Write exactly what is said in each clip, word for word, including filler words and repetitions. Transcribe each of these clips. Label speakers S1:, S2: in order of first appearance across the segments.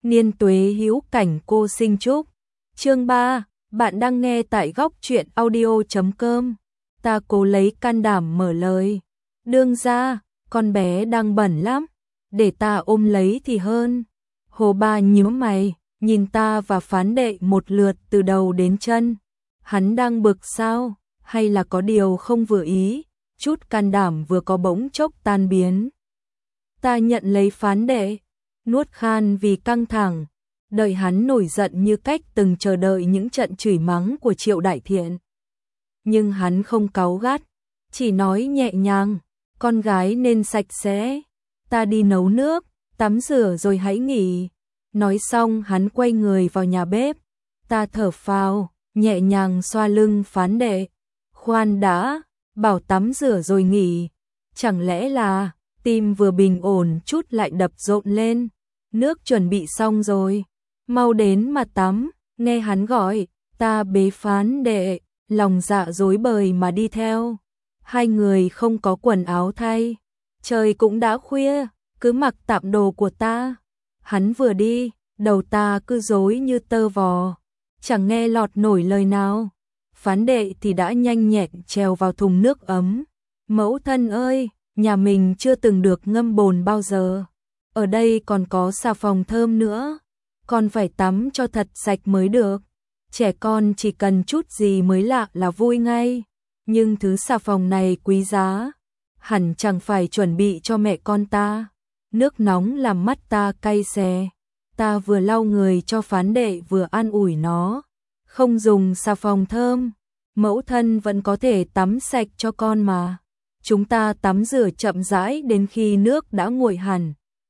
S1: Niên tuế hữu cảnh cô sinh chúc. Chương ba, bạn đang nghe tại góc truyện audio chấm com. Ta cố lấy can đảm mở lời. Đương gia, con bé đang bẩn lắm, để ta ôm lấy thì hơn. Hồ Ba nhíu mày, nhìn ta và Phán Đệ một lượt từ đầu đến chân. Hắn đang bực sao, hay là có điều không vừa ý? Chút can đảm vừa có bỗng chốc tan biến. Ta nhận lấy Phán Đệ, nuốt khan vì căng thẳng, đợi hắn nổi giận như cách từng chờ đợi những trận chửi mắng của Triệu Đại Thiện. Nhưng hắn không cáu gắt, chỉ nói nhẹ nhàng, con gái nên sạch sẽ, ta đi nấu nước, tắm rửa rồi hãy nghỉ. Nói xong hắn quay người vào nhà bếp, ta thở phào, nhẹ nhàng xoa lưng Phán Đệ. Khoan đã, bảo tắm rửa rồi nghỉ, chẳng lẽ là tim vừa bình ổn chút lại đập rộn lên. Nước chuẩn bị xong rồi, mau đến mà tắm. Nghe hắn gọi, ta bế Phán Đệ, lòng dạ rối bời mà đi theo. Hai người không có quần áo thay, trời cũng đã khuya, cứ mặc tạm đồ của ta. Hắn vừa đi, đầu ta cứ rối như tơ vò, chẳng nghe lọt nổi lời nào. Phán Đệ thì đã nhanh nhẹn trèo vào thùng nước ấm. Mẫu thân ơi, nhà mình chưa từng được ngâm bồn bao giờ. Ở đây còn có xà phòng thơm nữa, con phải tắm cho thật sạch mới được. Trẻ con chỉ cần chút gì mới lạ là vui ngay, nhưng thứ xà phòng này quý giá, hẳn chẳng phải chuẩn bị cho mẹ con ta. Nước nóng làm mắt ta cay xè, ta vừa lau người cho Phán Đệ vừa an ủi nó. Không dùng xà phòng thơm, mẫu thân vẫn có thể tắm sạch cho con mà. Chúng ta tắm rửa chậm rãi đến khi nước đã nguội hẳn.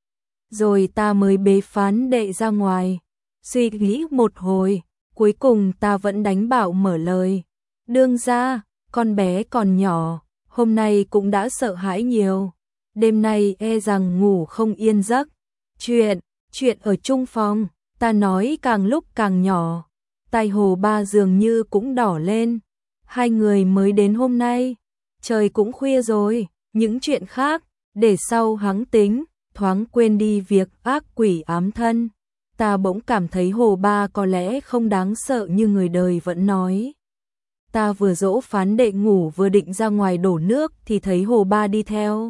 S1: Rồi ta mới bế Phán Đệ ra ngoài. Suy nghĩ một hồi, cuối cùng ta vẫn đánh bảo mở lời. Đương gia, con bé còn nhỏ, hôm nay cũng đã sợ hãi nhiều. Đêm nay e rằng ngủ không yên giấc. Chuyện, chuyện ở chung phòng, ta nói càng lúc càng nhỏ. Tai Hồ Ba dường như cũng đỏ lên. Hai người mới đến hôm nay, trời cũng khuya rồi, những chuyện khác, để sau hắn tính. Thoáng quên đi việc ác quỷ ám thân, ta bỗng cảm thấy Hồ Ba có lẽ không đáng sợ như người đời vẫn nói. Ta vừa dỗ Phán Đệ ngủ vừa định ra ngoài đổ nước thì thấy Hồ Ba đi theo.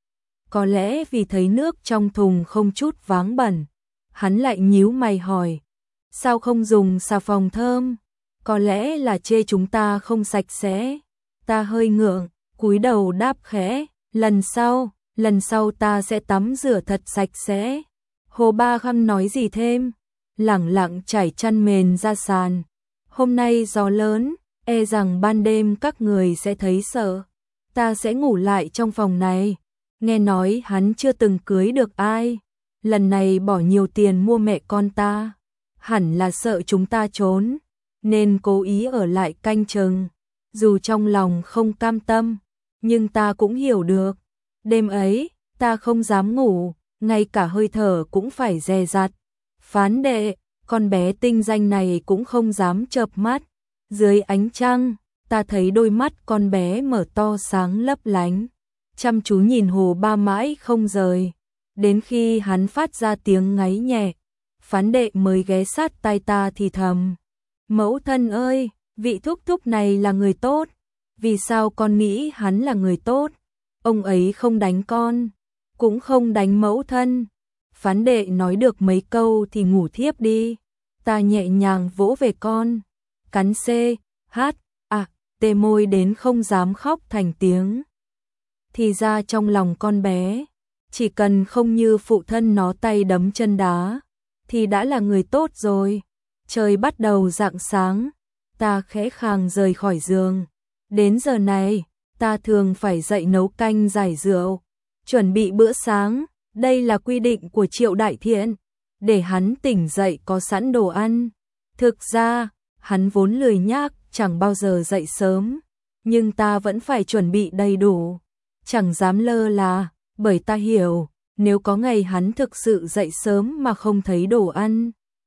S1: Có lẽ vì thấy nước trong thùng không chút váng bẩn, hắn lại nhíu mày hỏi, sao không dùng xà phòng thơm? Có lẽ là chê chúng ta không sạch sẽ. Ta hơi ngượng, cúi đầu đáp khẽ, lần sau. Lần sau ta sẽ tắm rửa thật sạch sẽ. Hồ Ba không nói gì thêm, lẳng lặng trải chăn mền ra sàn. Hôm nay gió lớn, e rằng ban đêm các người sẽ thấy sợ. Ta sẽ ngủ lại trong phòng này. Nghe nói hắn chưa từng cưới được ai, lần này bỏ nhiều tiền mua mẹ con ta, hẳn là sợ chúng ta trốn, nên cố ý ở lại canh chừng. Dù trong lòng không cam tâm, nhưng ta cũng hiểu được. Đêm ấy, ta không dám ngủ, ngay cả hơi thở cũng phải dè dặt. Phán Đệ, con bé tinh danh này cũng không dám chợp mắt. Dưới ánh trăng, ta thấy đôi mắt con bé mở to sáng lấp lánh, chăm chú nhìn Hồ Ba mãi không rời. Đến khi hắn phát ra tiếng ngáy nhẹ, Phán Đệ mới ghé sát tai ta thì thầm. Mẫu thân ơi, vị thúc thúc này là người tốt. Vì sao con nghĩ hắn là người tốt? Ông ấy không đánh con, cũng không đánh mẫu thân. Phán Đệ nói được mấy câu thì ngủ thiếp đi. Ta nhẹ nhàng vỗ về con, cắn C, H, A, T môi đến không dám khóc thành tiếng. Thì ra trong lòng con bé, chỉ cần không như phụ thân nó tay đấm chân đá, thì đã là người tốt rồi. Trời bắt đầu rạng sáng, ta khẽ khàng rời khỏi giường. Đến giờ này, ta thường phải dậy nấu canh giải rượu, chuẩn bị bữa sáng. Đây là quy định của Triệu Đại Thiện, để hắn tỉnh dậy có sẵn đồ ăn. Thực ra, hắn vốn lười nhác, chẳng bao giờ dậy sớm, nhưng ta vẫn phải chuẩn bị đầy đủ, chẳng dám lơ là, bởi ta hiểu, nếu có ngày hắn thực sự dậy sớm mà không thấy đồ ăn,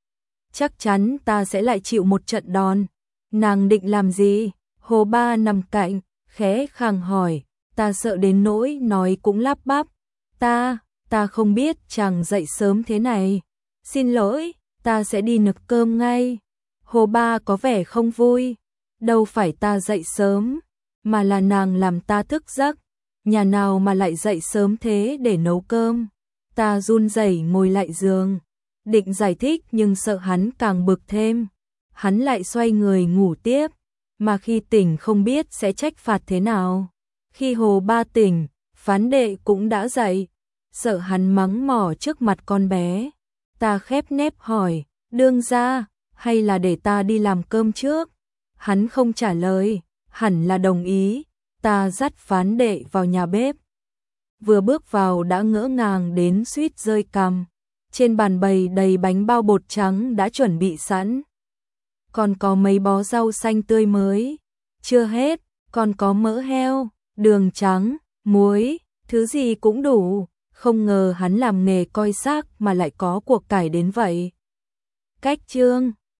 S1: chắc chắn ta sẽ lại chịu một trận đòn. Nàng định làm gì? Hồ Ba nằm cạnh, khẽ khàng hỏi, ta sợ đến nỗi nói cũng lắp bắp. Ta, ta không biết chàng dậy sớm thế này, Xin lỗi, ta sẽ đi nấu cơm ngay. Hồ Ba có vẻ không vui. Đâu phải ta dậy sớm, mà là nàng làm ta thức giấc. Nhà nào mà lại dậy sớm thế để nấu cơm. Ta run rẩy ngồi lại giường, định giải thích nhưng sợ hắn càng bực thêm. Hắn lại xoay người ngủ tiếp, mà khi tỉnh không biết sẽ trách phạt thế nào. Khi Hồ Ba tỉnh, Phán Đệ cũng đã dậy, sợ hắn mắng mỏ trước mặt con bé. Ta khép nép hỏi, đương gia, hay là để ta đi làm cơm trước? Hắn không trả lời, hẳn là đồng ý. Ta dắt Phán Đệ vào nhà bếp. Vừa bước vào đã ngỡ ngàng đến suýt rơi cằm. Trên bàn bày đầy bánh bao bột trắng đã chuẩn bị sẵn. Còn có mấy bó rau xanh tươi mới. Chưa hết, còn có mỡ heo, đường trắng, muối, thứ gì cũng đủ. Không ngờ hắn làm nghề coi xác mà lại có cuộc cải đến vậy. Cách chương